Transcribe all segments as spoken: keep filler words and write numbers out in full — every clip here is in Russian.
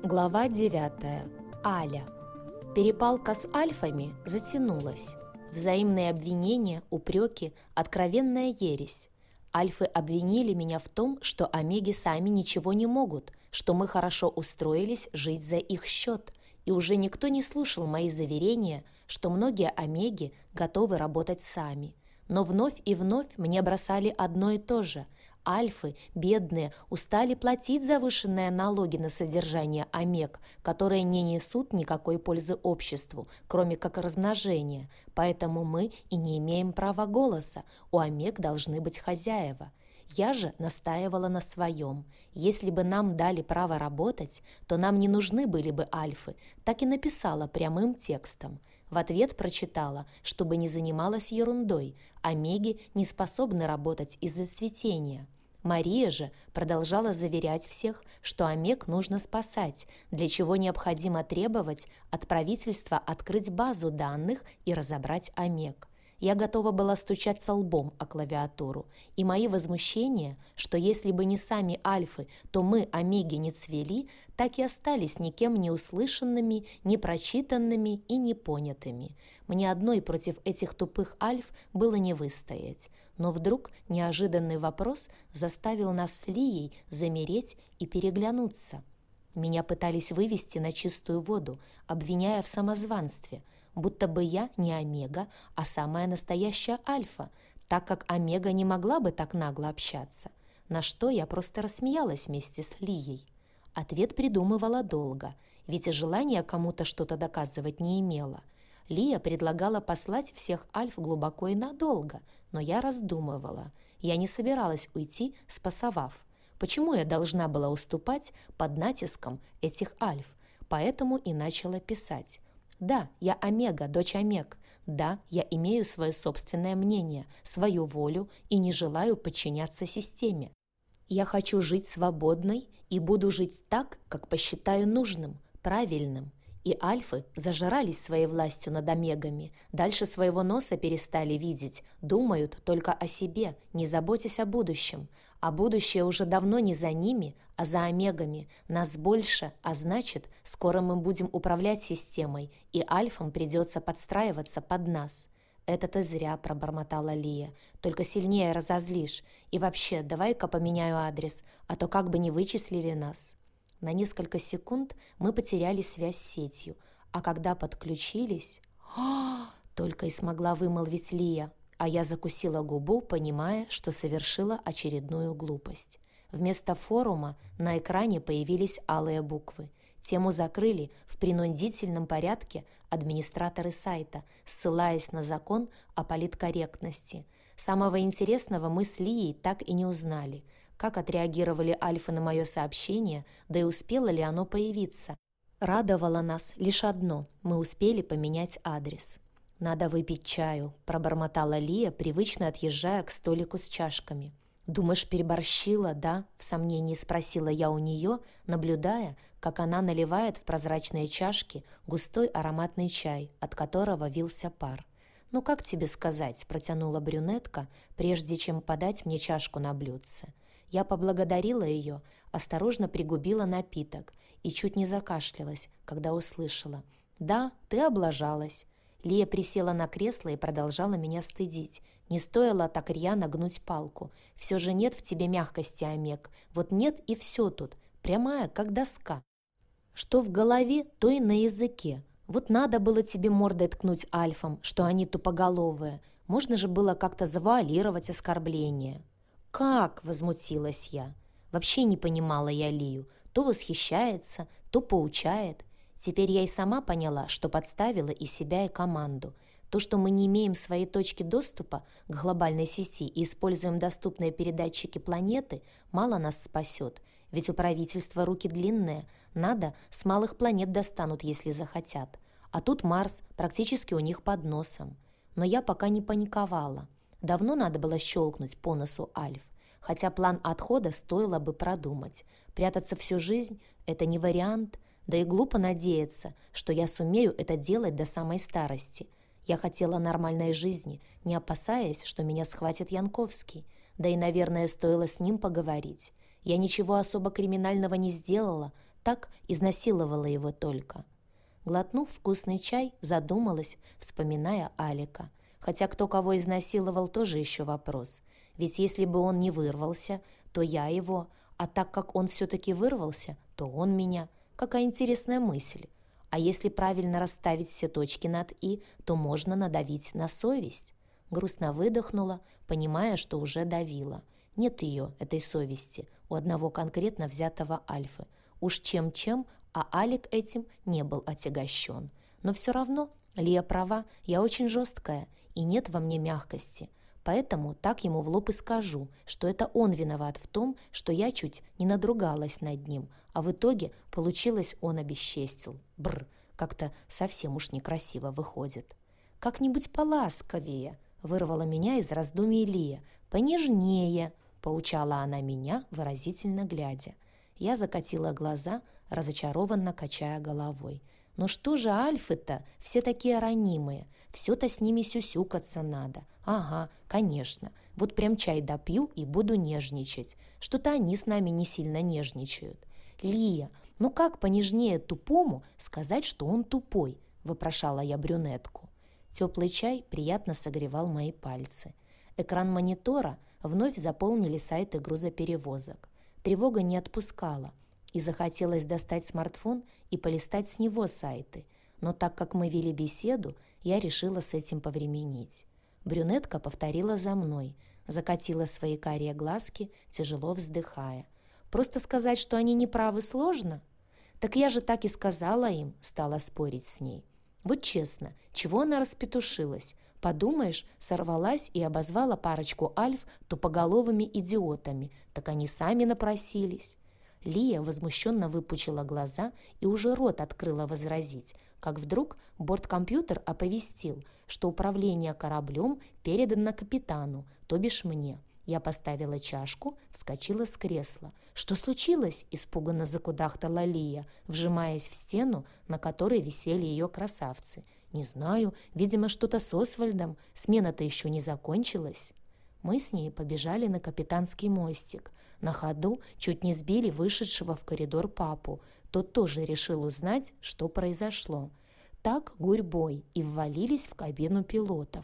Глава девятая. Аля. Перепалка с альфами затянулась. Взаимные обвинения, упреки, откровенная ересь. Альфы обвинили меня в том, что омеги сами ничего не могут, что мы хорошо устроились жить за их счет, и уже никто не слушал мои заверения, что многие омеги готовы работать сами. Но вновь и вновь мне бросали одно и то же. Альфы, бедные, устали платить завышенные налоги на содержание омег, которые не несут никакой пользы обществу, кроме как размножения. Поэтому мы и не имеем права голоса. У омег должны быть хозяева. Я же настаивала на своем. Если бы нам дали право работать, то нам не нужны были бы альфы. Так и написала прямым текстом. В ответ прочитала, чтобы не занималась ерундой. Омеги не способны работать из-за цветения. Мария же продолжала заверять всех, что омег нужно спасать, для чего необходимо требовать от правительства открыть базу данных и разобрать омег. Я готова была стучаться лбом о клавиатуру, и мои возмущения, что если бы не сами альфы, то мы, омеги, не цвели, так и остались никем не услышанными, не прочитанными и не понятыми. Мне одной против этих тупых альф было не выстоять. Но вдруг неожиданный вопрос заставил нас с Лией замереть и переглянуться. Меня пытались вывести на чистую воду, обвиняя в самозванстве, будто бы я не омега, а самая настоящая альфа, так как омега не могла бы так нагло общаться. На что я просто рассмеялась вместе с Лией. Ответ придумывала долго, ведь и желания кому-то что-то доказывать не имела. Лия предлагала послать всех альф глубоко и надолго, но я раздумывала. Я не собиралась уйти, спасовав. Почему я должна была уступать под натиском этих альф? Поэтому и начала писать. Да, я омега, дочь омег. Да, я имею свое собственное мнение, свою волю и не желаю подчиняться системе. Я хочу жить свободной и буду жить так, как посчитаю нужным, правильным. И альфы зажрались своей властью над омегами, дальше своего носа перестали видеть, думают только о себе, не заботясь о будущем. А будущее уже давно не за ними, а за омегами. Нас больше, а значит, скоро мы будем управлять системой, и альфам придется подстраиваться под нас. «Это ты зря», — пробормотала Лия, — «только сильнее разозлишь. И вообще, давай-ка поменяю адрес, а то как бы не вычислили нас». На несколько секунд мы потеряли связь с сетью, а когда подключились... Только и смогла вымолвить Лия, а я закусила губу, понимая, что совершила очередную глупость. Вместо форума на экране появились алые буквы. Тему закрыли в принудительном порядке администраторы сайта, ссылаясь на закон о политкорректности. Самого интересного мы с Лией так и не узнали. Как отреагировали альфы на мое сообщение, да и успело ли оно появиться. Радовало нас лишь одно – мы успели поменять адрес. «Надо выпить чаю», – пробормотала Лия, привычно отъезжая к столику с чашками. «Думаешь, переборщила, да?» – в сомнении спросила я у нее, наблюдая, как она наливает в прозрачные чашки густой ароматный чай, от которого вился пар. «Ну, как тебе сказать?» – протянула брюнетка, прежде чем подать мне чашку на блюдце. Я поблагодарила ее, осторожно пригубила напиток и чуть не закашлялась, когда услышала. «Да, ты облажалась». Лия присела на кресло и продолжала меня стыдить. Не стоило так рьяно гнуть палку. Все же нет в тебе мягкости, омег. Вот нет и все тут. Прямая, как доска. Что в голове, то и на языке. Вот надо было тебе мордой ткнуть альфам, что они тупоголовые. Можно же было как-то завуалировать оскорбление. «Как?» – возмутилась я. Вообще не понимала я Лию. То восхищается, то поучает. Теперь я и сама поняла, что подставила и себя, и команду. То, что мы не имеем своей точки доступа к глобальной сети и используем доступные передатчики планеты, мало нас спасет. Ведь у правительства руки длинные. Надо, с малых планет достанут, если захотят. А тут Марс практически у них под носом. Но я пока не паниковала. Давно надо было щелкнуть по носу альф, хотя план отхода стоило бы продумать. Прятаться всю жизнь – это не вариант, да и глупо надеяться, что я сумею это делать до самой старости. Я хотела нормальной жизни, не опасаясь, что меня схватит Янковский, да и, наверное, стоило с ним поговорить. Я ничего особо криминального не сделала, Так изнасиловала его только. Глотнув вкусный чай, задумалась, вспоминая Алика. Хотя кто кого изнасиловал, тоже еще вопрос. Ведь если бы он не вырвался, то я его, а так как он все-таки вырвался, то он меня. Какая интересная мысль. А если правильно расставить все точки над «и», то можно надавить на совесть. Грустно выдохнула, понимая, что уже давила. Нет ее, этой совести, у одного конкретно взятого Альфы. Уж чем-чем, а Алик этим не был отягощен. Но все равно Лия права, я очень жесткая, и нет во мне мягкости. Поэтому так ему в лоб и скажу, что это он виноват в том, что я чуть не надругалась над ним, а в итоге получилось, он обесчестил. Бррр, как-то совсем уж некрасиво выходит. «Как-нибудь поласковее», — вырвала меня из раздумий Лия. «Понежнее», — поучала она меня, выразительно глядя. Я закатила глаза, разочарованно качая головой. «Ну что же альфы-то, все такие ранимые, все-то с ними сюсюкаться надо. Ага, конечно, вот прям чай допью и буду нежничать. Что-то они с нами не сильно нежничают». «Лия, ну как понежнее тупому сказать, что он тупой?» — вопрошала я брюнетку. Теплый чай приятно согревал мои пальцы. Экран монитора вновь заполнили сайты грузоперевозок. Тревога не отпускала, и захотелось достать смартфон и полистать с него сайты. Но так как мы вели беседу, я решила с этим повременить. Брюнетка повторила за мной, закатила свои карие глазки, тяжело вздыхая. «Просто сказать, что они неправы, сложно?» «Так я же так и сказала им», — стала спорить с ней. Вот честно, чего она распетушилась? Подумаешь, сорвалась и обозвала парочку альф тупоголовыми идиотами, так они сами напросились. Лия возмущенно выпучила глаза и уже рот открыла возразить, как вдруг борткомпьютер оповестил, что управление кораблем передано капитану, то бишь мне. Я поставила чашку, вскочила с кресла. «Что случилось?» – испуганно закудахтала Лия, вжимаясь в стену, на которой висели ее красавцы. «Не знаю, видимо, что-то с Освальдом. Смена-то еще не закончилась». Мы с ней побежали на капитанский мостик. На ходу чуть не сбили вышедшего в коридор папу. Тот тоже решил узнать, что произошло. Так гурьбой и ввалились в кабину пилотов.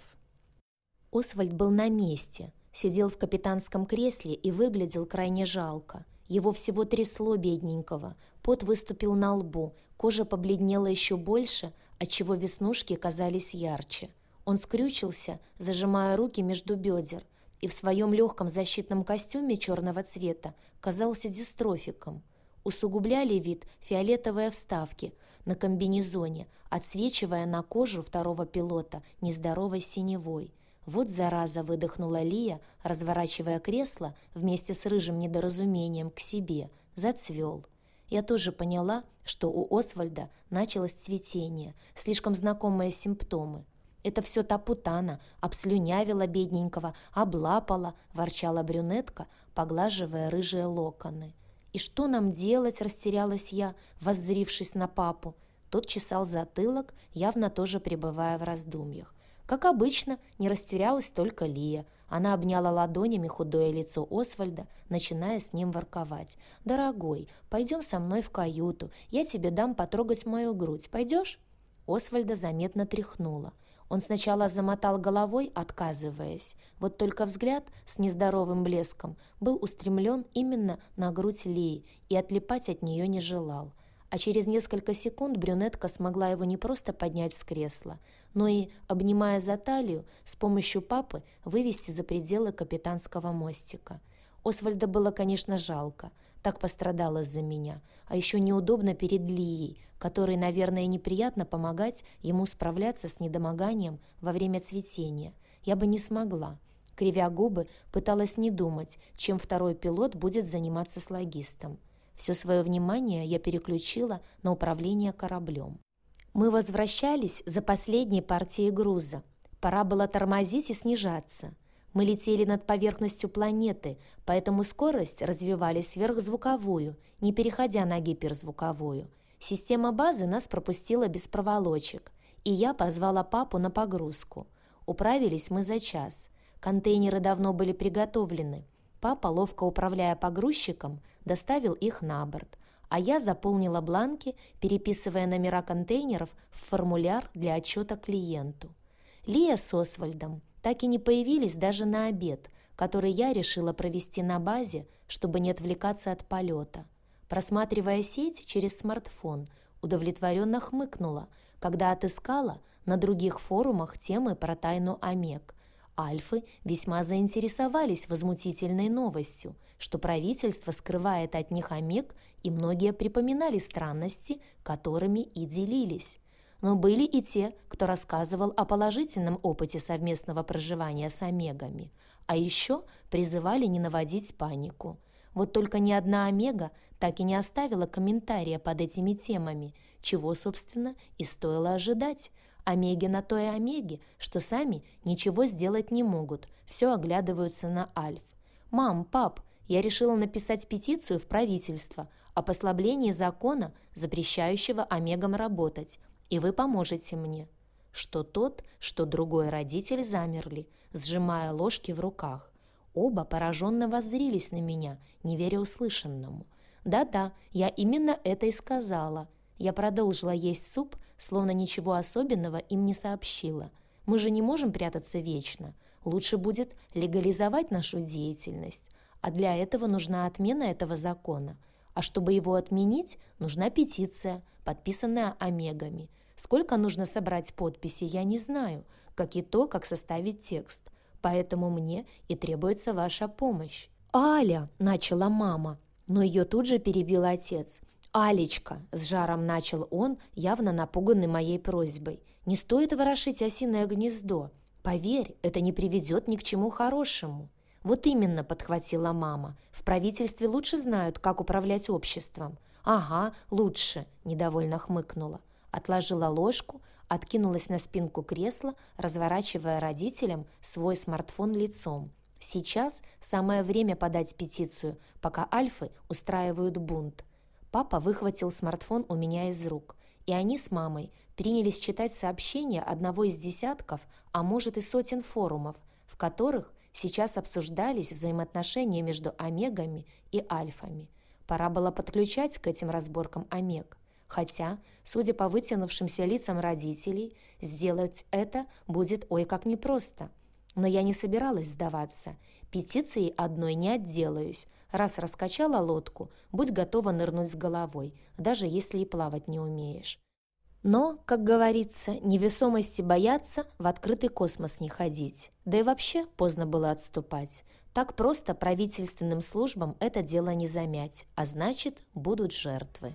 Освальд был на месте. Сидел в капитанском кресле и выглядел крайне жалко. Его всего трясло бедненького, пот выступил на лбу, кожа побледнела еще больше, отчего веснушки казались ярче. Он скрючился, зажимая руки между бедер, и в своем легком защитном костюме черного цвета казался дистрофиком. Усугубляли вид фиолетовые вставки на комбинезоне, отсвечивая на кожу второго пилота нездоровой синевой. «Вот зараза!» — выдохнула Лия, разворачивая кресло вместе с рыжим недоразумением к себе. Зацвел. Я тоже поняла, что у Освальда началось цветение, слишком знакомые симптомы. «Это все та путана, обслюнявила бедненького, облапала», — ворчала брюнетка, поглаживая рыжие локоны. «И что нам делать?» — растерялась я, воззрившись на папу. Тот чесал затылок, явно тоже пребывая в раздумьях. Как обычно, не растерялась только Лия. Она обняла ладонями худое лицо Освальда, начиная с ним ворковать. «Дорогой, пойдем со мной в каюту, я тебе дам потрогать мою грудь. Пойдешь?» Освальда заметно тряхнула. Он сначала замотал головой, отказываясь. Вот только взгляд с нездоровым блеском был устремлен именно на грудь Лии и отлипать от нее не желал. А через несколько секунд брюнетка смогла его не просто поднять с кресла, но и, обнимая за талию, с помощью папы вывести за пределы капитанского мостика. Освальда было, конечно, жалко, так пострадал из-за меня, а еще неудобно перед Лией, которой, наверное, неприятно помогать ему справляться с недомоганием во время цветения. Я бы не смогла. Кривя губы, пыталась не думать, чем второй пилот будет заниматься с логистом. Все свое внимание я переключила на управление кораблем. Мы возвращались за последней партией груза. Пора было тормозить и снижаться. Мы летели над поверхностью планеты, поэтому скорость развивали сверхзвуковую, не переходя на гиперзвуковую. Система базы нас пропустила без проволочек, и я позвала папу на погрузку. Управились мы за час. Контейнеры давно были приготовлены. Папа, ловко управляя погрузчиком, доставил их на борт, а я заполнила бланки, переписывая номера контейнеров в формуляр для отчета клиенту. Лия с Освальдом так и не появились даже на обед, который я решила провести на базе, чтобы не отвлекаться от полета. Просматривая сеть через смартфон, удовлетворенно хмыкнула, когда отыскала на других форумах темы про тайну Омег. Альфы весьма заинтересовались возмутительной новостью, что правительство скрывает от них Омег, и многие припоминали странности, которыми и делились. Но были и те, кто рассказывал о положительном опыте совместного проживания с Омегами, а еще призывали не наводить панику. Вот только ни одна Омега так и не оставила комментария под этими темами, чего, собственно, и стоило ожидать. Омеги на то и омеги, что сами ничего сделать не могут, все оглядываются на Альф. «Мам, пап, я решила написать петицию в правительство о послаблении закона, запрещающего омегам работать, и вы поможете мне». Что тот, что другой родитель замерли, сжимая ложки в руках. Оба пораженно воззрились на меня, не веря услышанному. «Да-да, я именно это и сказала». Я продолжила есть суп, словно ничего особенного им не сообщила. Мы же не можем прятаться вечно. Лучше будет легализовать нашу деятельность. А для этого нужна отмена этого закона. А чтобы его отменить, нужна петиция, подписанная омегами. Сколько нужно собрать подписей, я не знаю, как и то, как составить текст. Поэтому мне и требуется ваша помощь. «Аля!» – начала мама, но ее тут же перебил отец. «Алечка!» – с жаром начал он, явно напуганный моей просьбой. «Не стоит ворошить осиное гнездо. Поверь, это не приведет ни к чему хорошему». «Вот именно», – подхватила мама. «В правительстве лучше знают, как управлять обществом». «Ага, лучше», – недовольно хмыкнула. Отложила ложку, откинулась на спинку кресла, разворачивая родителям свой смартфон лицом. Сейчас самое время подать петицию, пока альфы устраивают бунт. Папа выхватил смартфон у меня из рук, и они с мамой принялись читать сообщения одного из десятков, а может и сотен форумов, в которых сейчас обсуждались взаимоотношения между омегами и альфами. Пора было подключать к этим разборкам омег. Хотя, судя по вытянувшимся лицам родителей, сделать это будет ой как непросто. Но я не собиралась сдаваться. Петицией одной не отделаюсь. Раз раскачала лодку, будь готова нырнуть с головой, даже если и плавать не умеешь. Но, как говорится, невесомости бояться, в открытый космос не ходить. Да и вообще поздно было отступать. Так просто правительственным службам это дело не замять, а значит, будут жертвы.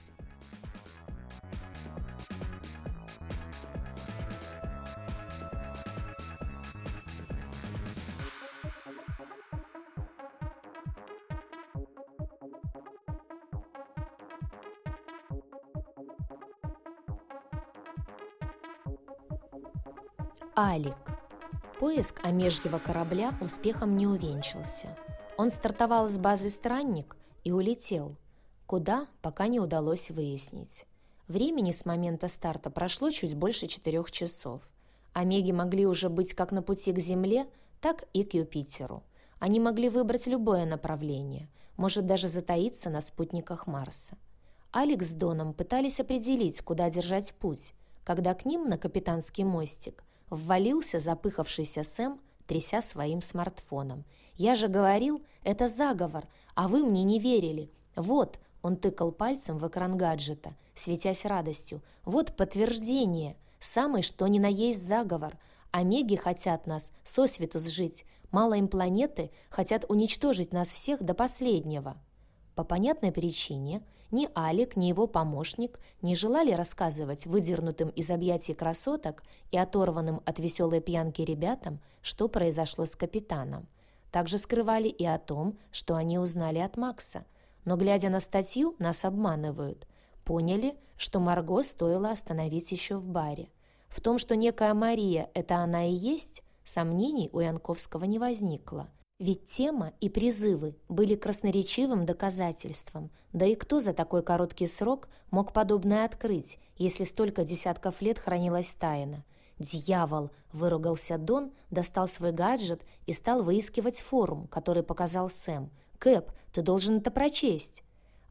Алик. Поиск омежьего корабля успехом не увенчался. Он стартовал с базы «Странник» и улетел. Куда, пока не удалось выяснить. Времени с момента старта прошло чуть больше четырех часов. Омеги могли уже быть как на пути к Земле, так и к Юпитеру. Они могли выбрать любое направление, может даже затаиться на спутниках Марса. Алик с Доном пытались определить, куда держать путь, когда к ним на капитанский мостик ввалился запыхавшийся Сэм, тряся своим смартфоном. «Я же говорил, это заговор, а вы мне не верили. Вот», — он тыкал пальцем в экран гаджета, светясь радостью, «вот подтверждение, самый что ни на есть заговор. Омеги хотят нас сосвету сжить, мало им планеты, хотят уничтожить нас всех до последнего». По понятной причине ни Алик, ни его помощник не желали рассказывать выдернутым из объятий красоток и оторванным от веселой пьянки ребятам, что произошло с капитаном. Также скрывали и о том, что они узнали от Макса. Но, глядя на статью, нас обманывают. Поняли, что Марго стоило остановить еще в баре. В том, что некая Мария – это она и есть, сомнений у Янковского не возникло. Ведь тема и призывы были красноречивым доказательством. Да и кто за такой короткий срок мог подобное открыть, если столько десятков лет хранилась тайна? «Дьявол!» – выругался Дон, достал свой гаджет и стал выискивать форум, который показал Сэм. «Кэп, ты должен это прочесть!»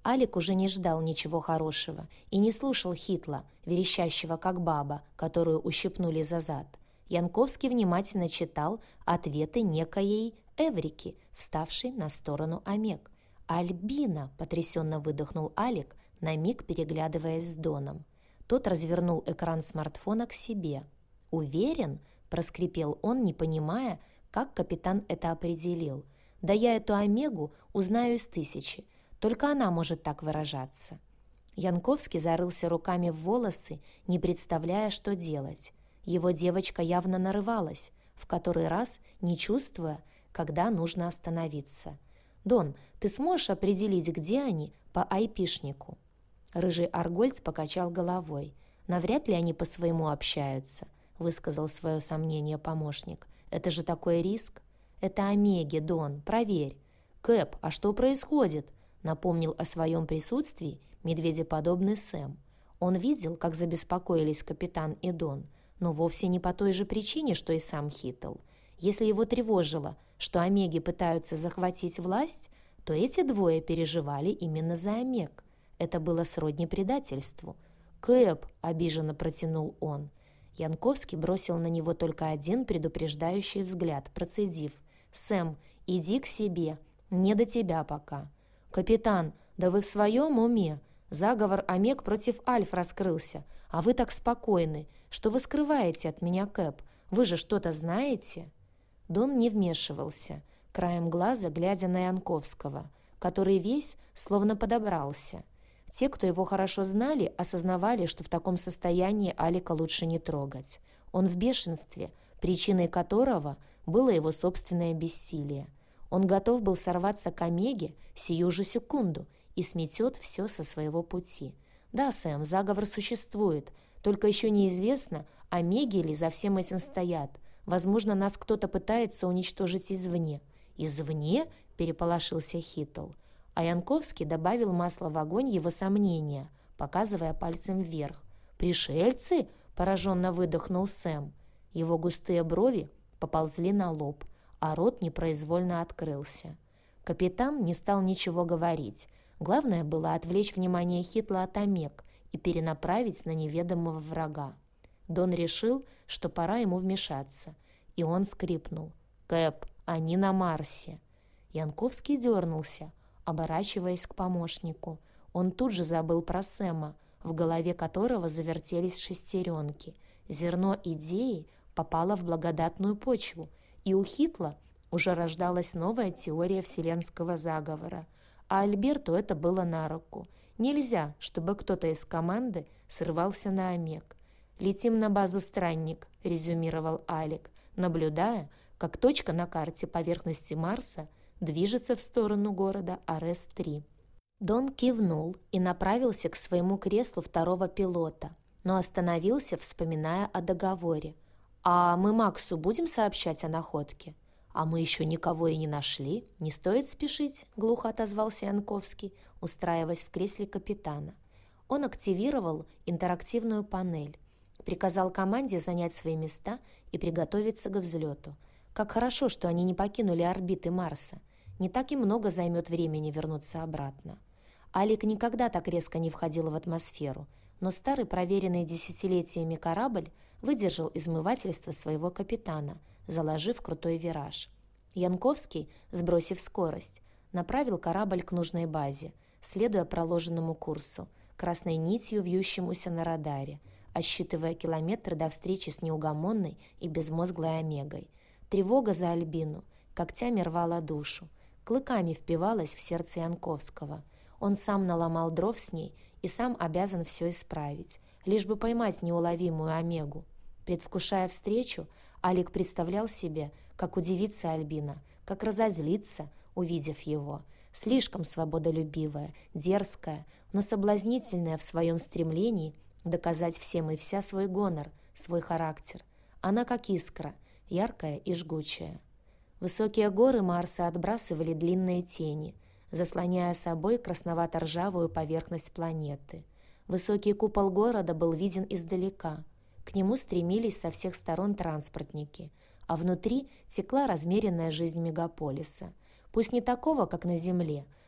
Алик уже не ждал ничего хорошего и не слушал Хитла, верещащего как баба, которую ущипнули за зад. Янковский внимательно читал ответы некоей Эврики, вставшей на сторону Омег. «Альбина!» — потрясенно выдохнул Алик, на миг переглядываясь с Доном. Тот развернул экран смартфона к себе. «Уверен?» — проскрипел он, не понимая, как капитан это определил. «Да я эту Омегу узнаю из тысячи. Только она может так выражаться». Янковский зарылся руками в волосы, не представляя, что делать. Его девочка явно нарывалась, в который раз не чувствуя, когда нужно остановиться. «Дон, ты сможешь определить, где они по айпишнику?» Рыжий Аргольц покачал головой. «Навряд ли они по-своему общаются», — высказал свое сомнение помощник. «Это же такой риск». «Это Омеги, Дон, проверь». «Кэп, а что происходит?» — напомнил о своем присутствии медведеподобный Сэм. Он видел, как забеспокоились капитан и Дон, но вовсе не по той же причине, что и сам Хитл. Если его тревожило, что Омеги пытаются захватить власть, то эти двое переживали именно за Омег. Это было сродни предательству. «Кэп!» — обиженно протянул он. Янковский бросил на него только один предупреждающий взгляд, процедив: «Сэм, иди к себе, не до тебя пока». «Капитан, да вы в своем уме? Заговор Омег против Альф раскрылся, а вы так спокойны. Что вы скрываете от меня, Кэп? Вы же что-то знаете?» Дон не вмешивался, краем глаза глядя на Янковского, который весь словно подобрался. Те, кто его хорошо знали, осознавали, что в таком состоянии Алика лучше не трогать. Он в бешенстве, причиной которого было его собственное бессилие. Он готов был сорваться к Омеге сию же секунду и сметет все со своего пути. «Да, Сэм, заговор существует, только еще неизвестно, Омеги ли за всем этим стоят. Возможно, нас кто-то пытается уничтожить извне». «Извне?» — переполошился Хитл. А Янковский добавил масла в огонь его сомнения, показывая пальцем вверх. «Пришельцы?» — пораженно выдохнул Сэм. Его густые брови поползли на лоб, а рот непроизвольно открылся. Капитан не стал ничего говорить. Главное было отвлечь внимание Хитла от Омег и перенаправить на неведомого врага. Дон решил, что пора ему вмешаться, и он скрипнул. «Кэп, они на Марсе». Янковский дернулся, оборачиваясь к помощнику. Он тут же забыл про Сэма, в голове которого завертелись шестеренки. Зерно идеи попало в благодатную почву, и у Хитла уже рождалась новая теория вселенского заговора. А Альберту это было на руку. Нельзя, чтобы кто-то из команды срывался на Омег. «Летим на базу «Странник», — резюмировал Алик, наблюдая, как точка на карте поверхности Марса движется в сторону города Арес три. Дон кивнул и направился к своему креслу второго пилота, но остановился, вспоминая о договоре. «А мы Максу будем сообщать о находке?» «А мы еще никого и не нашли. Не стоит спешить», — глухо отозвался Янковский, устраиваясь в кресле капитана. Он активировал интерактивную панель, приказал команде занять свои места и приготовиться к взлету. Как хорошо, что они не покинули орбиты Марса. Не так и много займет времени вернуться обратно. Алик никогда так резко не входил в атмосферу, но старый, проверенный десятилетиями корабль выдержал измывательство своего капитана, заложив крутой вираж. Янковский, сбросив скорость, направил корабль к нужной базе, следуя проложенному курсу, красной нитью вьющемуся на радаре, отсчитывая километры до встречи с неугомонной и безмозглой Омегой. Тревога за Альбину когтями рвала душу, клыками впивалась в сердце Янковского. Он сам наломал дров с ней и сам обязан все исправить, лишь бы поймать неуловимую Омегу. Предвкушая встречу, Алик представлял себе, как удивится Альбина, как разозлится, увидев его. Слишком свободолюбивая, дерзкая, но соблазнительная в своем стремлении доказать всем и вся свой гонор, свой характер. Она как искра, яркая и жгучая. Высокие горы Марса отбрасывали длинные тени, заслоняя собой красновато-ржавую поверхность планеты. Высокий купол города был виден издалека. К нему стремились со всех сторон транспортники, а внутри текла размеренная жизнь мегаполиса. Пусть не такого, как на Земле,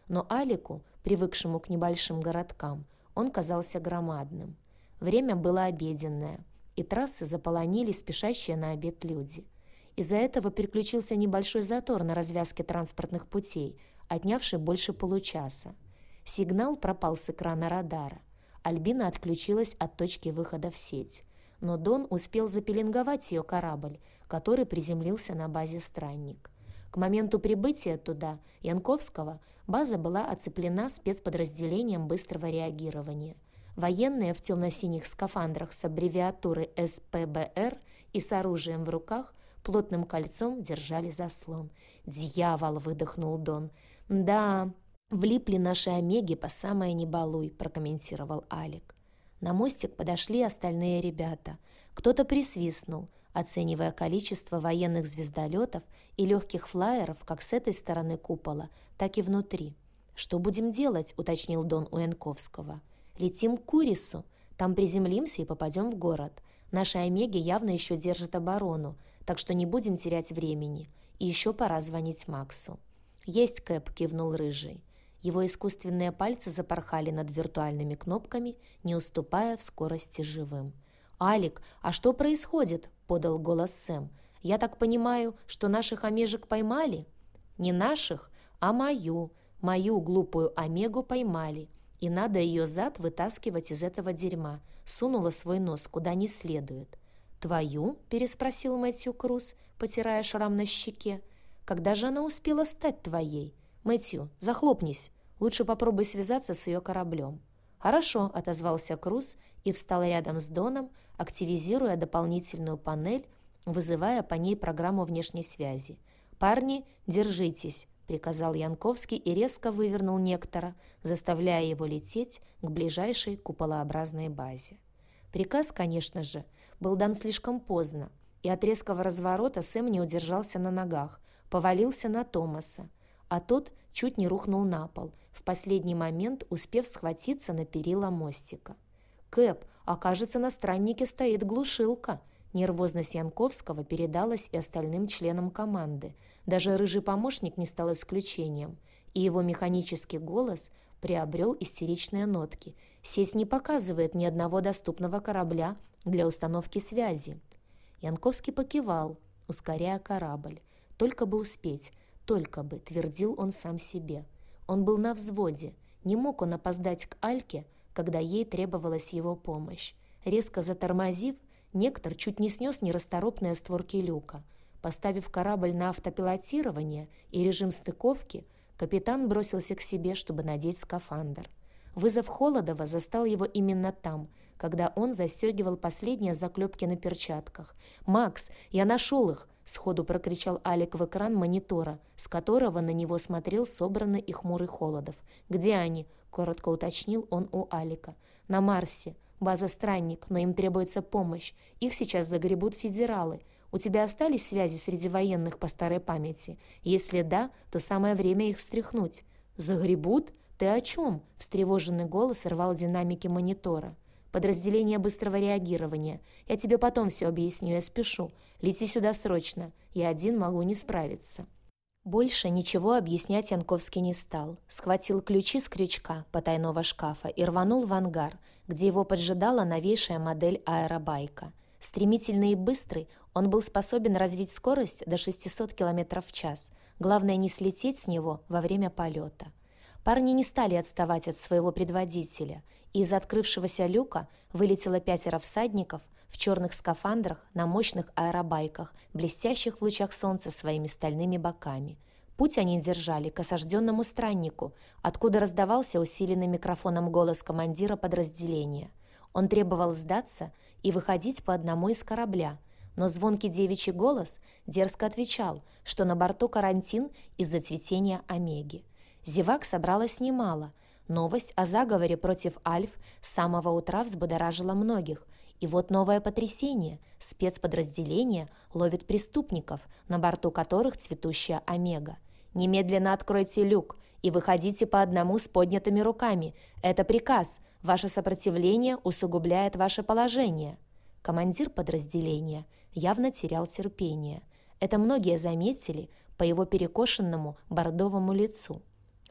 но Алику, привыкшему к небольшим городкам, он казался громадным. Время было обеденное, и трассы заполонили спешащие на обед люди. Из-за этого приключился небольшой затор на развязке транспортных путей, отнявший больше получаса. Сигнал пропал с экрана радара. Альбина отключилась от точки выхода в сеть, но Дон успел запеленговать ее корабль, который приземлился на базе «Странник». К моменту прибытия туда, Янковского, база была оцеплена спецподразделением быстрого реагирования. Военные в темно-синих скафандрах с аббревиатурой эс пэ бэ эр и с оружием в руках плотным кольцом держали заслон. «Дьявол!» — выдохнул Дон. «Да, влипли наши омеги по самое не балуй», — прокомментировал Алик. На мостик подошли остальные ребята. Кто-то присвистнул, оценивая количество военных звездолетов и легких флайеров как с этой стороны купола, так и внутри. «Что будем делать?» — уточнил Дон у Янковского. «Летим к Курису. Там приземлимся и попадем в город. Наши омеги явно еще держат оборону, так что не будем терять времени. И еще пора звонить Максу». «Есть, Кэп», — кивнул Рыжий. Его искусственные пальцы запорхали над виртуальными кнопками, не уступая в скорости живым. «Алик, а что происходит?» — подал голос Сэм. «Я так понимаю, что наших омежек поймали?» «Не наших, а мою. Мою глупую омегу поймали. И надо ее зад вытаскивать из этого дерьма». Сунула свой нос куда не следует. «Твою?» — переспросил Мэтью Круз, потирая шрам на щеке. «Когда же она успела стать твоей? Мэтью, захлопнись. Лучше попробуй связаться с ее кораблем». «Хорошо», — отозвался Круз и встал рядом с Доном, активизируя дополнительную панель, вызывая по ней программу внешней связи. «Парни, держитесь», — приказал Янковский и резко вывернул Нектора, заставляя его лететь к ближайшей куполообразной базе. Приказ, конечно же, был дан слишком поздно, и от резкого разворота Сэм не удержался на ногах, повалился на Томаса, а тот чуть не рухнул на пол, в последний момент успев схватиться на перила мостика. «Кэп, а кажется, на страннике стоит глушилка», — нервозность Янковского передалась и остальным членам команды. Даже рыжий помощник не стал исключением, и его механический голос приобрел истеричные нотки. «Сеть не показывает ни одного доступного корабля для установки связи». Янковский покивал, ускоряя корабль. «Только бы успеть, только бы», — твердил он сам себе. Он был на взводе, не мог он опоздать к Альке, когда ей требовалась его помощь. Резко затормозив, Нектор чуть не снес нерасторопные створки люка. Поставив корабль на автопилотирование и режим стыковки, капитан бросился к себе, чтобы надеть скафандр. Вызов Холодова застал его именно там, когда он застегивал последние заклепки на перчатках. «Макс, я нашел их!» — сходу прокричал Алик в экран монитора, с которого на него смотрел собранный и хмурый Холодов. «Где они?» — коротко уточнил он у Алика. «На Марсе. База «Странник», но им требуется помощь. Их сейчас загребут федералы. У тебя остались связи среди военных по старой памяти? Если да, то самое время их встряхнуть». «Загребут? Ты о чем?» — встревоженный голос рвал динамики монитора. «Подразделение быстрого реагирования. Я тебе потом все объясню, я спешу. Лети сюда срочно. Я один могу не справиться». Больше ничего объяснять Янковский не стал. Схватил ключи с крючка потайного шкафа и рванул в ангар, где его поджидала новейшая модель аэробайка. Стремительный и быстрый, он был способен развить скорость до шестьсот километров в час. Главное не слететь с него во время полета. Парни не стали отставать от своего предводителя, и из открывшегося люка вылетело пятеро всадников в черных скафандрах на мощных аэробайках, блестящих в лучах солнца своими стальными боками. Путь они держали к осажденному страннику, откуда раздавался усиленный микрофоном голос командира подразделения. Он требовал сдаться и выходить по одному из корабля, но звонкий девичий голос дерзко отвечал, что на борту карантин из-за цветения омеги. Зевак собралось немало. Новость о заговоре против Альф с самого утра взбудоражила многих. И вот новое потрясение. Спецподразделение ловит преступников, на борту которых цветущая омега. «Немедленно откройте люк и выходите по одному с поднятыми руками. Это приказ. Ваше сопротивление усугубляет ваше положение». Командир подразделения явно терял терпение. Это многие заметили по его перекошенному бордовому лицу.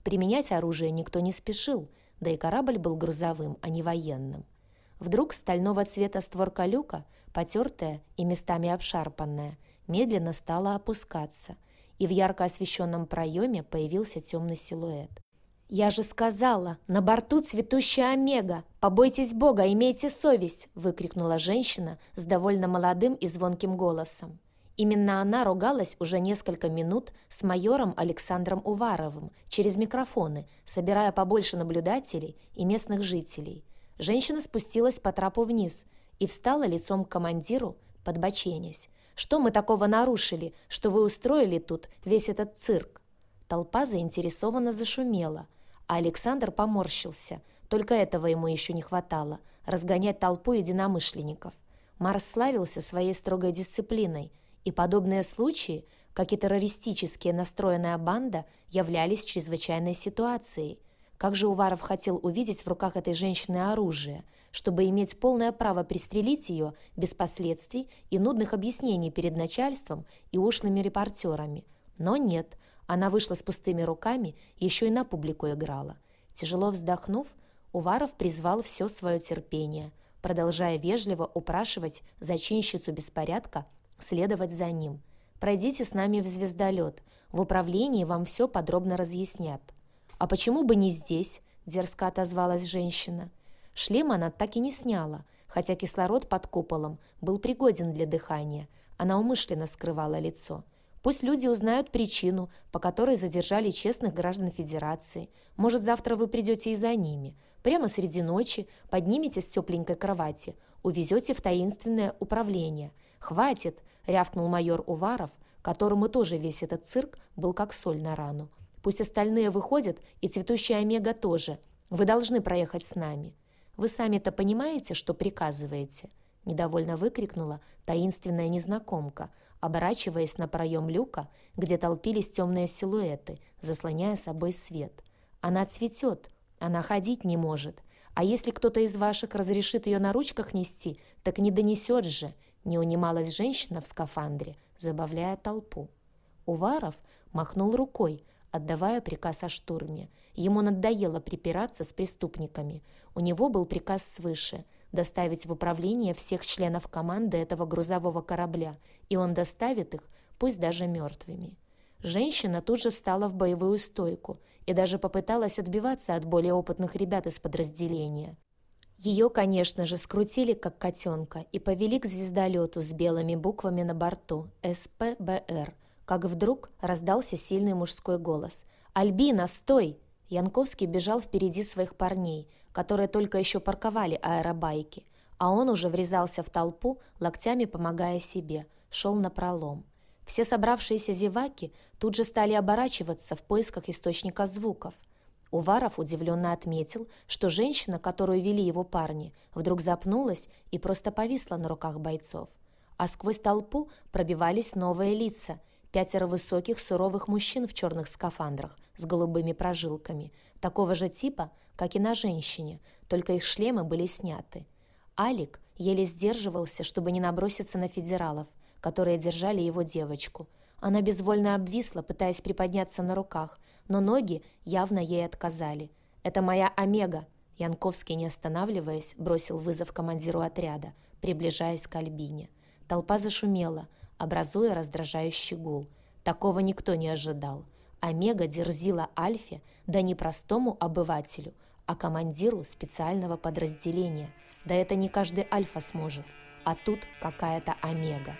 Применять оружие никто не спешил, да и корабль был грузовым, а не военным. Вдруг стального цвета створка люка, потертая и местами обшарпанная, медленно стала опускаться, и в ярко освещенном проеме появился темный силуэт. «Я же сказала, на борту цветущая Омега! Побойтесь Бога, имейте совесть!» — выкрикнула женщина с довольно молодым и звонким голосом. Именно она ругалась уже несколько минут с майором Александром Уваровым через микрофоны, собирая побольше наблюдателей и местных жителей. Женщина спустилась по трапу вниз и встала лицом к командиру, подбоченясь. «Что мы такого нарушили, что вы устроили тут весь этот цирк?» Толпа заинтересованно зашумела, а Александр поморщился. Только этого ему еще не хватало – разгонять толпу единомышленников. Марс славился своей строгой дисциплиной, и подобные случаи, как и террористически настроенная банда, являлись чрезвычайной ситуацией. Как же Уваров хотел увидеть в руках этой женщины оружие, чтобы иметь полное право пристрелить ее без последствий и нудных объяснений перед начальством и ушлыми репортерами. Но нет, она вышла с пустыми руками, еще и на публику играла. Тяжело вздохнув, Уваров призвал все свое терпение, продолжая вежливо упрашивать зачинщицу беспорядка следовать за ним. «Пройдите с нами в звездолет, в управлении вам все подробно разъяснят». «А почему бы не здесь?» – дерзко отозвалась женщина. Шлем она так и не сняла, хотя кислород под куполом был пригоден для дыхания. Она умышленно скрывала лицо. Пусть люди узнают причину, по которой задержали честных граждан Федерации. Может, завтра вы придете и за ними. Прямо среди ночи поднимете с тепленькой кровати, увезете в таинственное управление. «Хватит!» – рявкнул майор Уваров, которому тоже весь этот цирк был как соль на рану. «Пусть остальные выходят, и цветущая Омега тоже. Вы должны проехать с нами». «Вы сами-то понимаете, что приказываете?» – недовольно выкрикнула таинственная незнакомка, оборачиваясь на проем люка, где толпились темные силуэты, заслоняя собой свет. «Она цветет, она ходить не может. А если кто-то из ваших разрешит ее на ручках нести, так не донесет же», – не унималась женщина в скафандре, забавляя толпу. Уваров махнул рукой, отдавая приказ о штурме. Ему надоело припираться с преступниками. У него был приказ свыше – доставить в управление всех членов команды этого грузового корабля, и он доставит их, пусть даже мертвыми. Женщина тут же встала в боевую стойку и даже попыталась отбиваться от более опытных ребят из подразделения. Ее, конечно же, скрутили как котенка и повели к звездолету с белыми буквами на борту эс пэ бэ эр, как вдруг раздался сильный мужской голос. «Альбина, стой!» Янковский бежал впереди своих парней, которые только еще парковали аэробайки, а он уже врезался в толпу, локтями помогая себе, шел напролом. Все собравшиеся зеваки тут же стали оборачиваться в поисках источника звуков. Уваров удивленно отметил, что женщина, которую вели его парни, вдруг запнулась и просто повисла на руках бойцов. А сквозь толпу пробивались новые лица – пятеро высоких суровых мужчин в черных скафандрах с голубыми прожилками, такого же типа, как и на женщине, только их шлемы были сняты. Алик еле сдерживался, чтобы не наброситься на федералов, которые держали его девочку. Она безвольно обвисла, пытаясь приподняться на руках, но ноги явно ей отказали. «Это моя Омега!» Янковский, не останавливаясь, бросил вызов командиру отряда, приближаясь к Альбине. Толпа зашумела, образуя раздражающий гул. Такого никто не ожидал. Омега дерзила Альфе, да не простому обывателю, а командиру специального подразделения. Да это не каждый Альфа сможет, а тут какая-то Омега.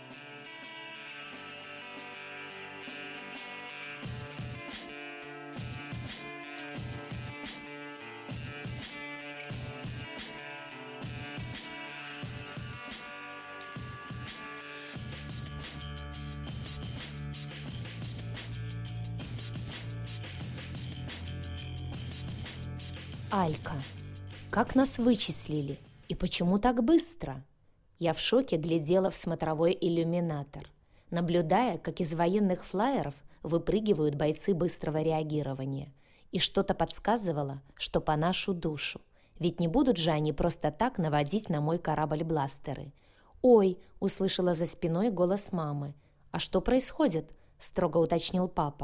Алька. Как нас вычислили? И почему так быстро? Я в шоке глядела в смотровой иллюминатор, наблюдая, как из военных флайеров выпрыгивают бойцы быстрого реагирования. И что-то подсказывало, что по нашу душу. Ведь не будут же они просто так наводить на мой корабль бластеры. «Ой!» — услышала за спиной голос мамы. «А что происходит?» — строго уточнил папа.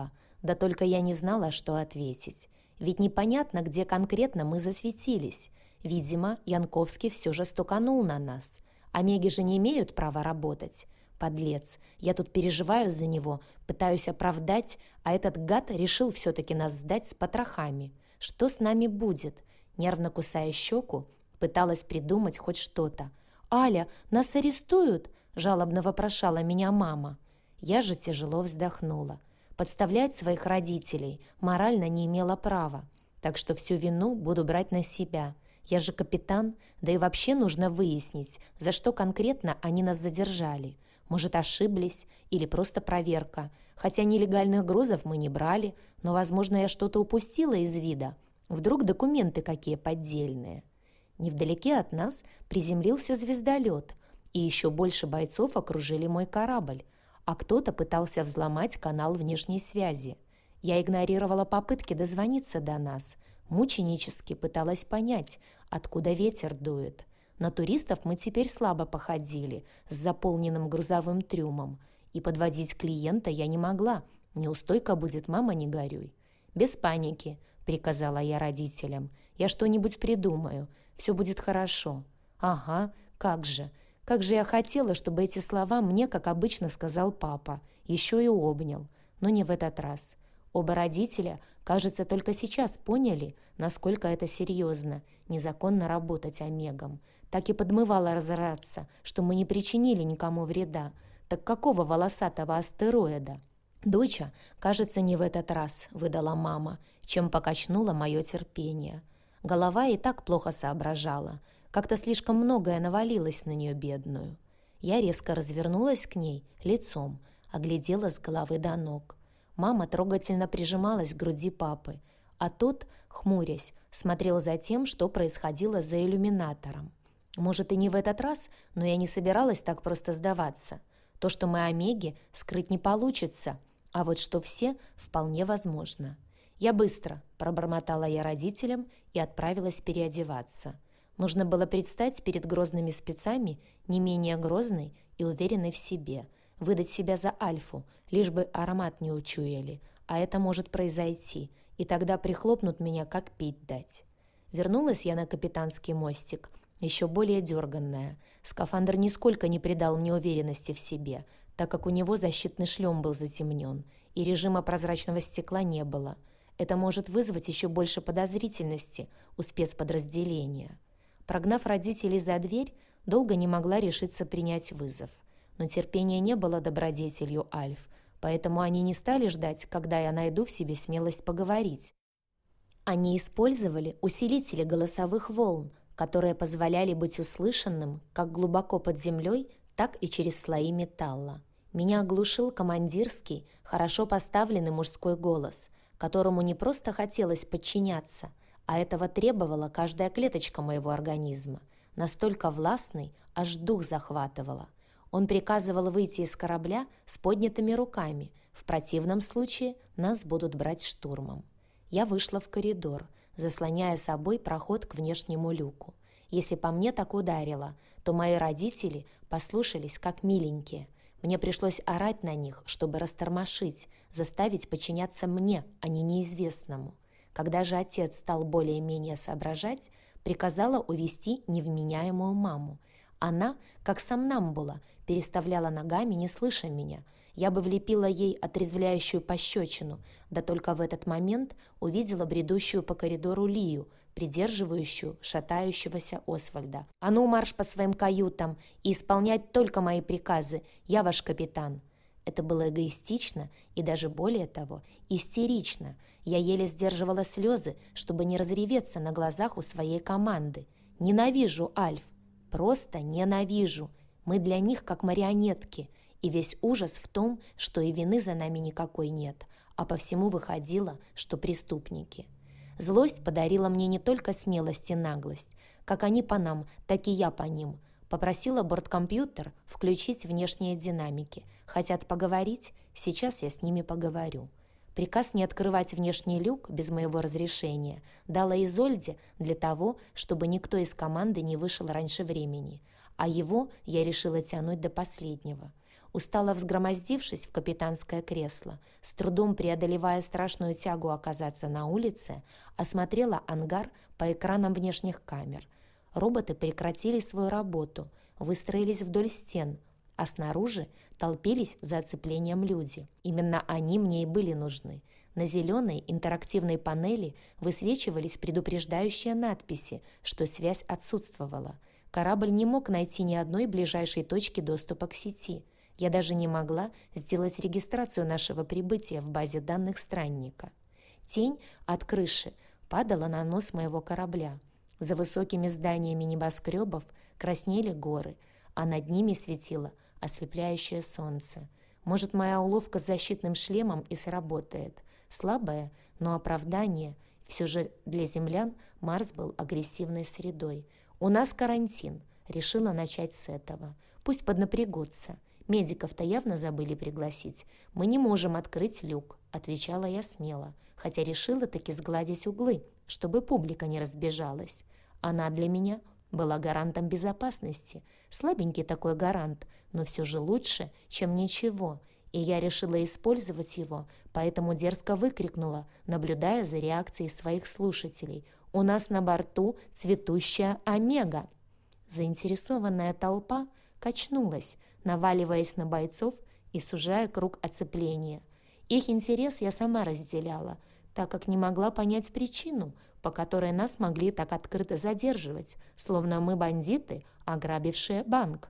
Да только я не знала, что ответить. Ведь непонятно, где конкретно мы засветились. Видимо, Янковский все же стуканул на нас. Омеги же не имеют права работать. Подлец. Я тут переживаю за него, пытаюсь оправдать, а этот гад решил все-таки нас сдать с потрохами. Что с нами будет? Нервно кусая щеку, пыталась придумать хоть что-то. «Аля, нас арестуют?» – жалобно вопрошала меня мама. Я же тяжело вздохнула. Подставлять своих родителей морально не имела права, так что всю вину буду брать на себя. Я же капитан, да и вообще нужно выяснить, за что конкретно они нас задержали. Может, ошиблись или просто проверка. Хотя нелегальных грузов мы не брали, но, возможно, я что-то упустила из вида. Вдруг документы какие поддельные. Невдалеке от нас приземлился звездолет, и еще больше бойцов окружили мой корабль, а кто-то пытался взломать канал внешней связи. Я игнорировала попытки дозвониться до нас, мученически пыталась понять, откуда ветер дует. На туристов мы теперь слабо походили, с заполненным грузовым трюмом, и подводить клиента я не могла. Неустойка будет, мама, не горюй. «Без паники», — приказала я родителям. «Я что-нибудь придумаю. Все будет хорошо». «Ага, как же. Как же я хотела, чтобы эти слова мне, как обычно, сказал папа. Еще и обнял. Но не в этот раз. Оба родителя, кажется, только сейчас поняли, насколько это серьезно, незаконно работать омегам. Так и подмывало разораться, что мы не причинили никому вреда. Так какого волосатого астероида? «Доча, кажется, не в этот раз», — выдала мама, чем покачнула мое терпение. Голова и так плохо соображала. Как-то слишком многое навалилось на нее, бедную. Я резко развернулась к ней лицом, оглядела с головы до ног. Мама трогательно прижималась к груди папы, а тот, хмурясь, смотрел за тем, что происходило за иллюминатором. Может, и не в этот раз, но я не собиралась так просто сдаваться. То, что мы омеги, скрыть не получится, а вот что все, вполне возможно. «Я быстро», – пробормотала я родителям и отправилась переодеваться. Нужно было предстать перед грозными спецами не менее грозной и уверенной в себе, выдать себя за Альфу, лишь бы аромат не учуяли, а это может произойти, и тогда прихлопнут меня, как пить дать. Вернулась я на капитанский мостик, еще более дерганная. Скафандр нисколько не придал мне уверенности в себе, так как у него защитный шлем был затемнен, и режима прозрачного стекла не было. Это может вызвать еще больше подозрительности у спецподразделения. Прогнав родителей за дверь, долго не могла решиться принять вызов. Но терпения не было добродетелью Альф, поэтому они не стали ждать, когда я найду в себе смелость поговорить. Они использовали усилители голосовых волн, которые позволяли быть услышанным как глубоко под землей, так и через слои металла. Меня оглушил командирский, хорошо поставленный мужской голос, которому не просто хотелось подчиняться, а этого требовала каждая клеточка моего организма, настолько властный, аж дух захватывало. Он приказывал выйти из корабля с поднятыми руками, в противном случае нас будут брать штурмом. Я вышла в коридор, заслоняя собой проход к внешнему люку. Если по мне так ударило, то мои родители послушались как миленькие. Мне пришлось орать на них, чтобы растормошить, заставить подчиняться мне, а не неизвестному. Когда же отец стал более-менее соображать, приказала увести невменяемую маму. Она, как сомнамбула, переставляла ногами, не слыша меня. Я бы влепила ей отрезвляющую пощечину, да только в этот момент увидела бредущую по коридору Лию, придерживающую шатающегося Освальда. «А ну, марш по своим каютам и исполнять только мои приказы, я ваш капитан». Это было эгоистично и даже более того, истерично. Я еле сдерживала слезы, чтобы не разреветься на глазах у своей команды. Ненавижу Альф, просто ненавижу. Мы для них как марионетки, и весь ужас в том, что и вины за нами никакой нет, а по всему выходило, что преступники. Злость подарила мне не только смелость и наглость, как они по нам, так и я по ним. Попросила борткомпьютер включить внешние динамики. Хотят поговорить? Сейчас я с ними поговорю. Приказ не открывать внешний люк без моего разрешения дала Изольде для того, чтобы никто из команды не вышел раньше времени, а его я решила тянуть до последнего. устало взгромоздившись в капитанское кресло, с трудом преодолевая страшную тягу оказаться на улице, осмотрела ангар по экранам внешних камер. Роботы прекратили свою работу, выстроились вдоль стен, а снаружи толпились за оцеплением люди. Именно они мне и были нужны. На зеленой интерактивной панели высвечивались предупреждающие надписи, что связь отсутствовала. Корабль не мог найти ни одной ближайшей точки доступа к сети. Я даже не могла сделать регистрацию нашего прибытия в базе данных странника. Тень от крыши падала на нос моего корабля. За высокими зданиями небоскребов краснели горы, а над ними светило ослепляющее солнце. Может, моя уловка с защитным шлемом и сработает. Слабое, но оправдание. Все же для землян Марс был агрессивной средой. «У нас карантин», — решила начать с этого. «Пусть поднапрягутся. Медиков-то явно забыли пригласить. Мы не можем открыть люк», — отвечала я смело, хотя решила таки сгладить углы, чтобы публика не разбежалась. Она для меня была гарантом безопасности. Слабенький такой гарант, но все же лучше, чем ничего. И я решила использовать его, поэтому дерзко выкрикнула, наблюдая за реакцией своих слушателей: «У нас на борту цветущая омега!» Заинтересованная толпа качнулась, наваливаясь на бойцов и сужая круг оцепления. Их интерес я сама разделяла, так как не могла понять причину, по которой нас могли так открыто задерживать, словно мы бандиты, ограбившие банк.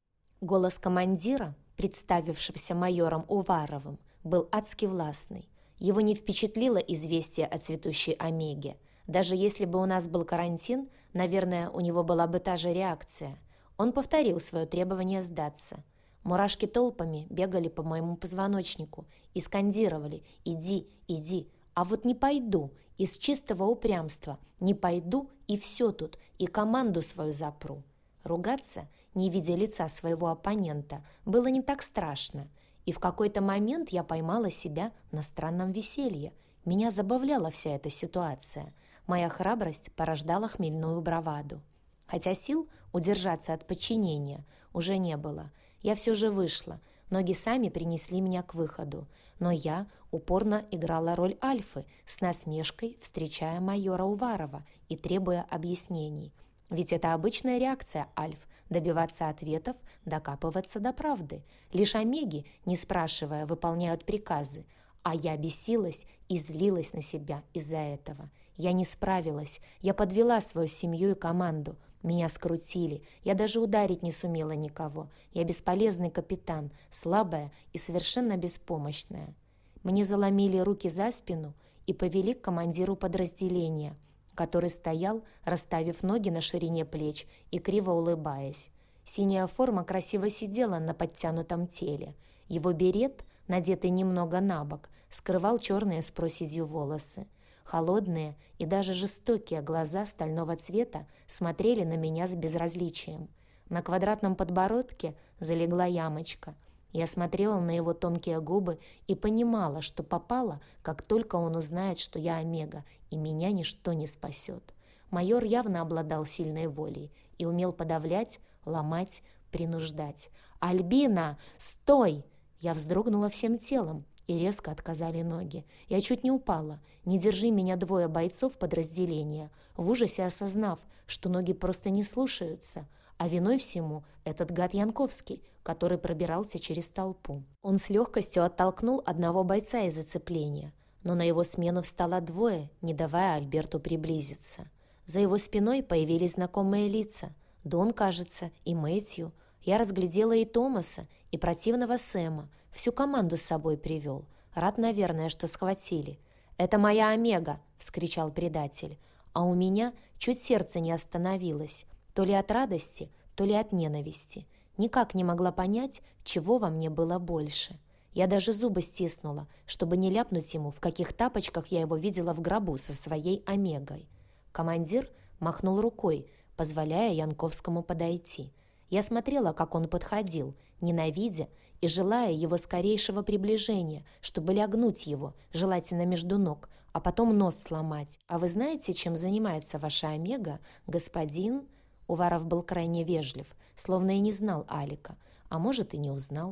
Голос командира, представившегося майором Уваровым, был адски властный. Его не впечатлило известие о цветущей омеге. Даже если бы у нас был карантин, наверное, у него была бы та же реакция. Он повторил свое требование сдаться. Мурашки толпами бегали по моему позвоночнику и скандировали: «Иди, иди!» А вот не пойду, из чистого упрямства. Не пойду, и все тут, и команду свою запру. Ругаться, не видя лица своего оппонента, было не так страшно. И в какой-то момент я поймала себя на странном веселье. Меня забавляла вся эта ситуация. Моя храбрость порождала хмельную браваду. Хотя сил удержаться от подчинения уже не было. Я все же вышла. Ноги сами принесли меня к выходу. Но я упорно играла роль Альфы, с насмешкой встречая майора Уварова и требуя объяснений. Ведь это обычная реакция Альф – добиваться ответов, докапываться до правды. Лишь омеги, не спрашивая, выполняют приказы. А я бесилась и злилась на себя из-за этого. Я не справилась, я подвела свою семью и команду. Меня скрутили, я даже ударить не сумела никого. Я бесполезный капитан, слабая и совершенно беспомощная. Мне заломили руки за спину и повели к командиру подразделения, который стоял, расставив ноги на ширине плеч и криво улыбаясь. Синяя форма красиво сидела на подтянутом теле. Его берет, надетый немного набок, скрывал черные с проседью волосы. Холодные и даже жестокие глаза стального цвета смотрели на меня с безразличием. На квадратном подбородке залегла ямочка. Я смотрела на его тонкие губы и понимала, что попала, как только он узнает, что я омега, и меня ничто не спасет. Майор явно обладал сильной волей и умел подавлять, ломать, принуждать. «Альбина, стой!» Я вздрогнула всем телом, и резко отказали ноги. Я чуть не упала. Не держи меня двое бойцов подразделения, в ужасе осознав, что ноги просто не слушаются. А виной всему этот гад Янковский, который пробирался через толпу. Он с легкостью оттолкнул одного бойца из зацепления, но на его смену встало двое, не давая Альберту приблизиться. За его спиной появились знакомые лица. Дон, кажется, и Мэтью. Я разглядела и Томаса, и противного Сэма. Всю команду с собой привел. Рад, наверное, что схватили. «Это моя омега!» — вскричал предатель. А у меня чуть сердце не остановилось. То ли от радости, то ли от ненависти. Никак не могла понять, чего во мне было больше. Я даже зубы стиснула, чтобы не ляпнуть ему, в каких тапочках я его видела в гробу со своей омегой. Командир махнул рукой, позволяя Янковскому подойти. Я смотрела, как он подходил, ненавидя и желая его скорейшего приближения, чтобы лягнуть его, желательно между ног, а потом нос сломать. «А вы знаете, чем занимается ваша омега, господин?» Уваров был крайне вежлив, словно и не знал Алика, а может и не узнал.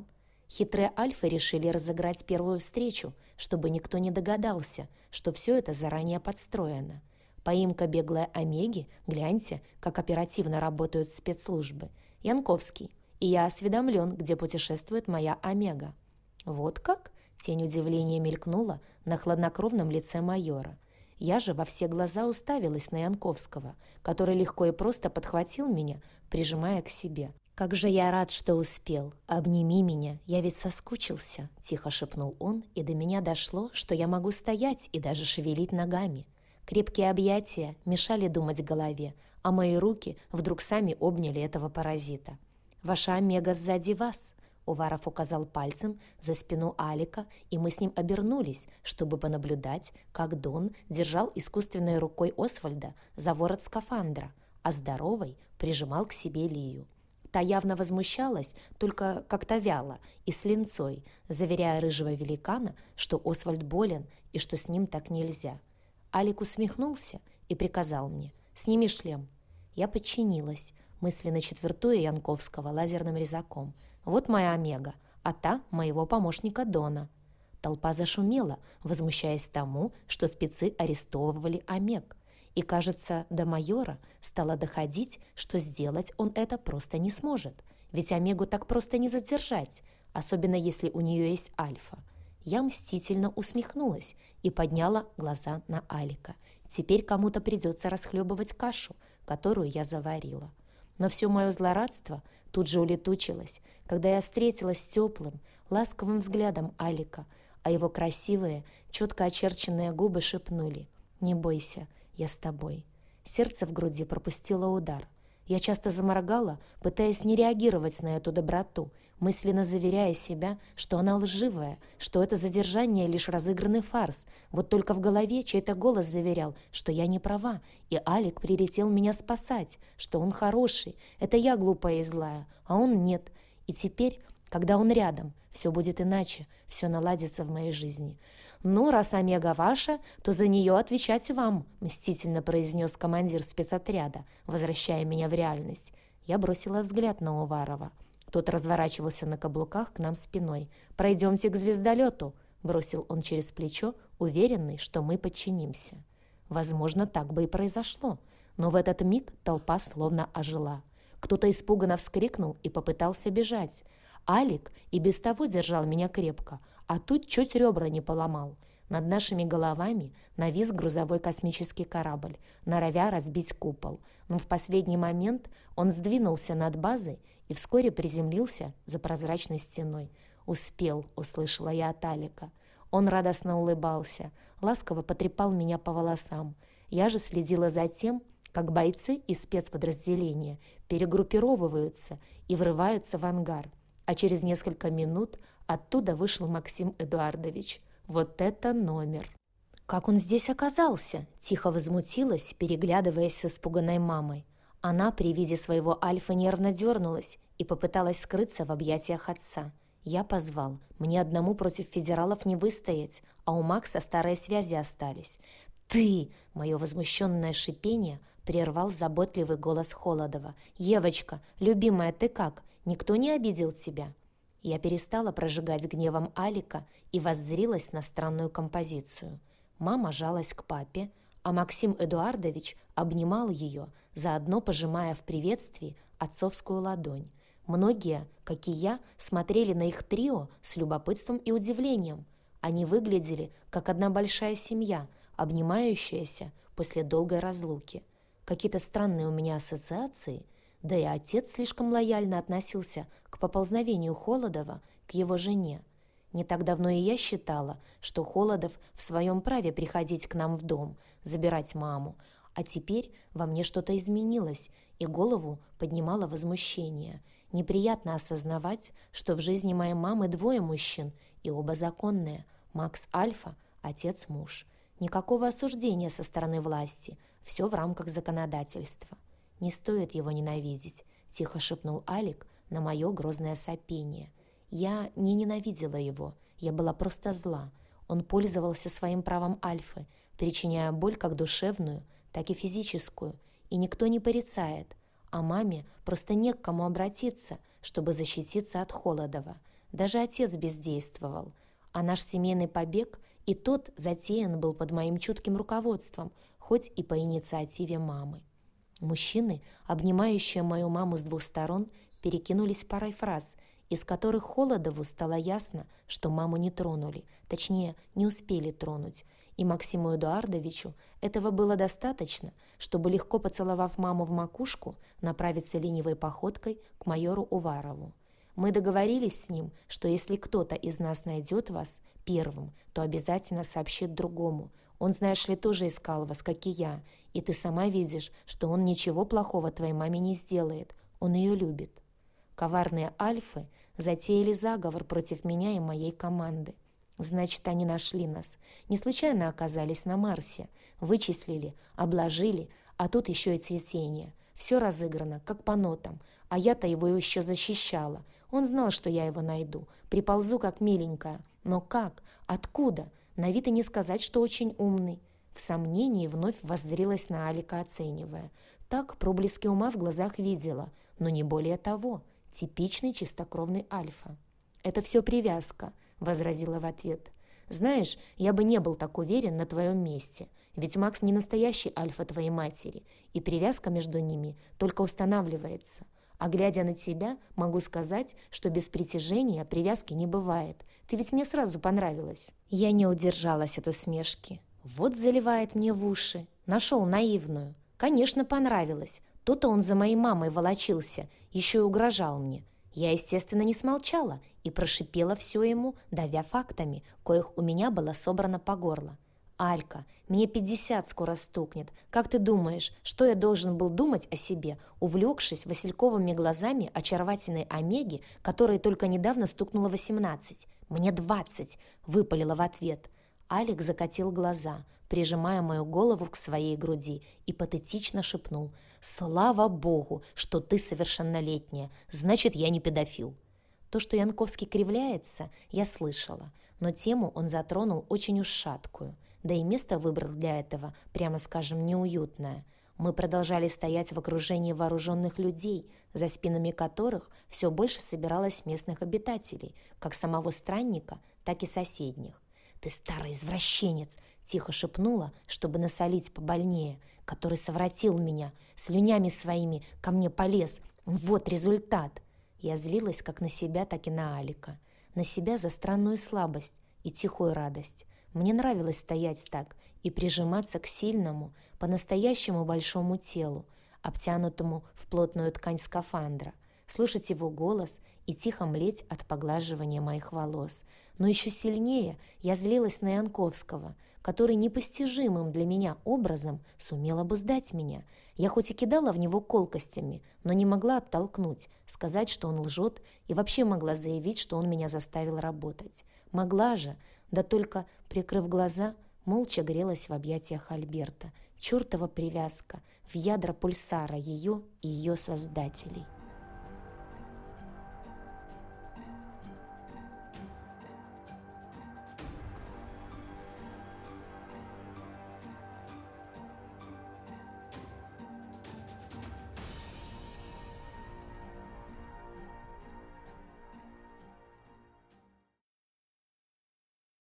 Хитрые альфы решили разыграть первую встречу, чтобы никто не догадался, что все это заранее подстроено. Поимка беглой омеги, гляньте, как оперативно работают спецслужбы. Янковский, и я осведомлен, где путешествует моя омега. Вот как? Тень удивления мелькнула на хладнокровном лице майора. Я же во все глаза уставилась на Янковского, который легко и просто подхватил меня, прижимая к себе. «Как же я рад, что успел! Обними меня, я ведь соскучился!» — тихо шепнул он, и до меня дошло, что я могу стоять и даже шевелить ногами. Крепкие объятия мешали думать голове, а мои руки вдруг сами обняли этого паразита. «Ваша омега сзади вас!» — Уваров указал пальцем за спину Алика, и мы с ним обернулись, чтобы понаблюдать, как Дон держал искусственной рукой Освальда за ворот скафандра, а здоровой прижимал к себе Лию. Та явно возмущалась, только как-то вяло и с линцой, заверяя рыжего великана, что Освальд болен и что с ним так нельзя. Алик усмехнулся и приказал мне: «Сними шлем». Я подчинилась, мысленно четвертуя Янковского лазерным резаком. «Вот моя омега, а та моего помощника Дона». Толпа зашумела, возмущаясь тому, что спецы арестовывали омег. И, кажется, до майора стало доходить, что сделать он это просто не сможет. Ведь омегу так просто не задержать, особенно если у нее есть альфа. Я мстительно усмехнулась и подняла глаза на Алика. Теперь кому-то придется расхлебывать кашу, которую я заварила. Но все мое злорадство тут же улетучилось, когда я встретилась с теплым, ласковым взглядом Алика, а его красивые, четко очерченные губы шепнули: «Не бойся, я с тобой». Сердце в груди пропустило удар. Я часто заморгала, пытаясь не реагировать на эту доброту, мысленно заверяя себя, что она лживая, что это задержание лишь разыгранный фарс. Вот только в голове чей-то голос заверял, что я не права, и Алик прилетел меня спасать, что он хороший, это я глупая и злая, а он нет. И теперь, когда он рядом, все будет иначе, все наладится в моей жизни. «Ну, раз омега ваша, то за нее отвечать вам», — мстительно произнес командир спецотряда, возвращая меня в реальность. Я бросила взгляд на Уварова. Тот разворачивался на каблуках к нам спиной. «Пройдемте к звездолету», — бросил он через плечо, уверенный, что мы подчинимся. Возможно, так бы и произошло, но в этот миг толпа словно ожила. Кто-то испуганно вскрикнул и попытался бежать. Алик и без того держал меня крепко, а тут чуть ребра не поломал. Над нашими головами навис грузовой космический корабль, норовя разбить купол. Но в последний момент он сдвинулся над базой и вскоре приземлился за прозрачной стеной. «Успел», — услышала я от Алика. Он радостно улыбался, ласково потрепал меня по волосам. Я же следила за тем, как бойцы из спецподразделения перегруппировываются и врываются в ангар. А через несколько минут оттуда вышел Максим Эдуардович. Вот это номер! «Как он здесь оказался?» – тихо возмутилась, переглядываясь с испуганной мамой. Она при виде своего Альфа нервно дернулась и попыталась скрыться в объятиях отца. Я позвал. Мне одному против федералов не выстоять, а у Макса старые связи остались. «Ты!» – мое возмущенное шипение прервал заботливый голос Холодова. «Евочка, любимая, ты как? Никто не обидел тебя?» Я перестала прожигать гневом Алика и воззрилась на странную композицию. Мама жалась к папе, а Максим Эдуардович обнимал ее, заодно пожимая в приветствии отцовскую ладонь. Многие, как и я, смотрели на их трио с любопытством и удивлением. Они выглядели, как одна большая семья, обнимающаяся после долгой разлуки. Какие-то странные у меня ассоциации, да и отец слишком лояльно относился к поползновению Холодова к его жене. Не так давно и я считала, что Холодов в своем праве приходить к нам в дом, забирать маму, а теперь во мне что-то изменилось, и голову поднимало возмущение. Неприятно осознавать, что в жизни моей мамы двое мужчин, и оба законные. Макс Альфа, отец-муж. Никакого осуждения со стороны власти, все в рамках законодательства. «Не стоит его ненавидеть», — тихо шепнул Алик на мое грозное сопение. Я не ненавидела его, я была просто зла. Он пользовался своим правом Альфы, причиняя боль как душевную, так и физическую, и никто не порицает, а маме просто не к кому обратиться, чтобы защититься от Холодова. Даже отец бездействовал. А наш семейный побег и тот затеян был под моим чутким руководством, хоть и по инициативе мамы. Мужчины, обнимающие мою маму с двух сторон, перекинулись парой фраз, из которых Холодову стало ясно, что маму не тронули, точнее, не успели тронуть. И Максиму Эдуардовичу этого было достаточно, чтобы, легко поцеловав маму в макушку, направиться ленивой походкой к майору Уварову. Мы договорились с ним, что если кто-то из нас найдет вас первым, то обязательно сообщит другому. Он, знаешь ли, тоже искал вас, как и я, и ты сама видишь, что он ничего плохого твоей маме не сделает, он ее любит. Коварные альфы затеяли заговор против меня и моей команды. Значит, они нашли нас, не случайно оказались на Марсе, вычислили, обложили, а тут еще и цветение. Все разыграно, как по нотам, а я-то его еще защищала. Он знал, что я его найду, приползу как миленькая. Но как? Откуда? На вид и не сказать, что очень умный. В сомнении вновь воззрилась на Алика, оценивая. Так проблески ума в глазах видела, но не более того. Типичный чистокровный альфа. «Это все привязка», — возразила в ответ. «Знаешь, я бы не был так уверен на твоем месте, ведь Макс не настоящий альфа твоей матери, и привязка между ними только устанавливается. А глядя на тебя, могу сказать, что без притяжения привязки не бывает. Ты ведь мне сразу понравилась». Я не удержалась от усмешки. Вот заливает мне в уши. Нашел наивную. Конечно, понравилось. То-то он за моей мамой волочился, еще и угрожал мне. Я, естественно, не смолчала и прошипела все ему, давя фактами, коих у меня было собрано по горло. «Алька, мне пятьдесят скоро стукнет. Как ты думаешь, что я должен был думать о себе, увлекшись васильковыми глазами очаровательной Омеги, которой только недавно стукнуло восемнадцать? Мне двадцать!» — выпалила в ответ. Алик закатил глаза, прижимая мою голову к своей груди, и патетично шепнул: «Слава Богу, что ты совершеннолетняя, значит, я не педофил». То, что Янковский кривляется, я слышала, но тему он затронул очень уж шаткую, да и место выбрал для этого, прямо скажем, неуютное. Мы продолжали стоять в окружении вооруженных людей, за спинами которых все больше собиралось местных обитателей, как самого странника, так и соседних. «Ты старый извращенец!» — тихо шепнула, чтобы насолить побольнее, который совратил меня, слюнями своими ко мне полез. Вот результат. Я злилась как на себя, так и на Алика. На себя за странную слабость и тихую радость. Мне нравилось стоять так и прижиматься к сильному, по-настоящему большому телу, обтянутому в плотную ткань скафандра, слушать его голос и тихо млеть от поглаживания моих волос. Но еще сильнее я злилась на Янковского, который непостижимым для меня образом сумел обуздать меня. Я хоть и кидала в него колкостями, но не могла оттолкнуть, сказать, что он лжет, и вообще могла заявить, что он меня заставил работать. Могла же, да только, прикрыв глаза, молча грелась в объятиях Альберта. Чертова привязка в ядра пульсара ее и ее создателей.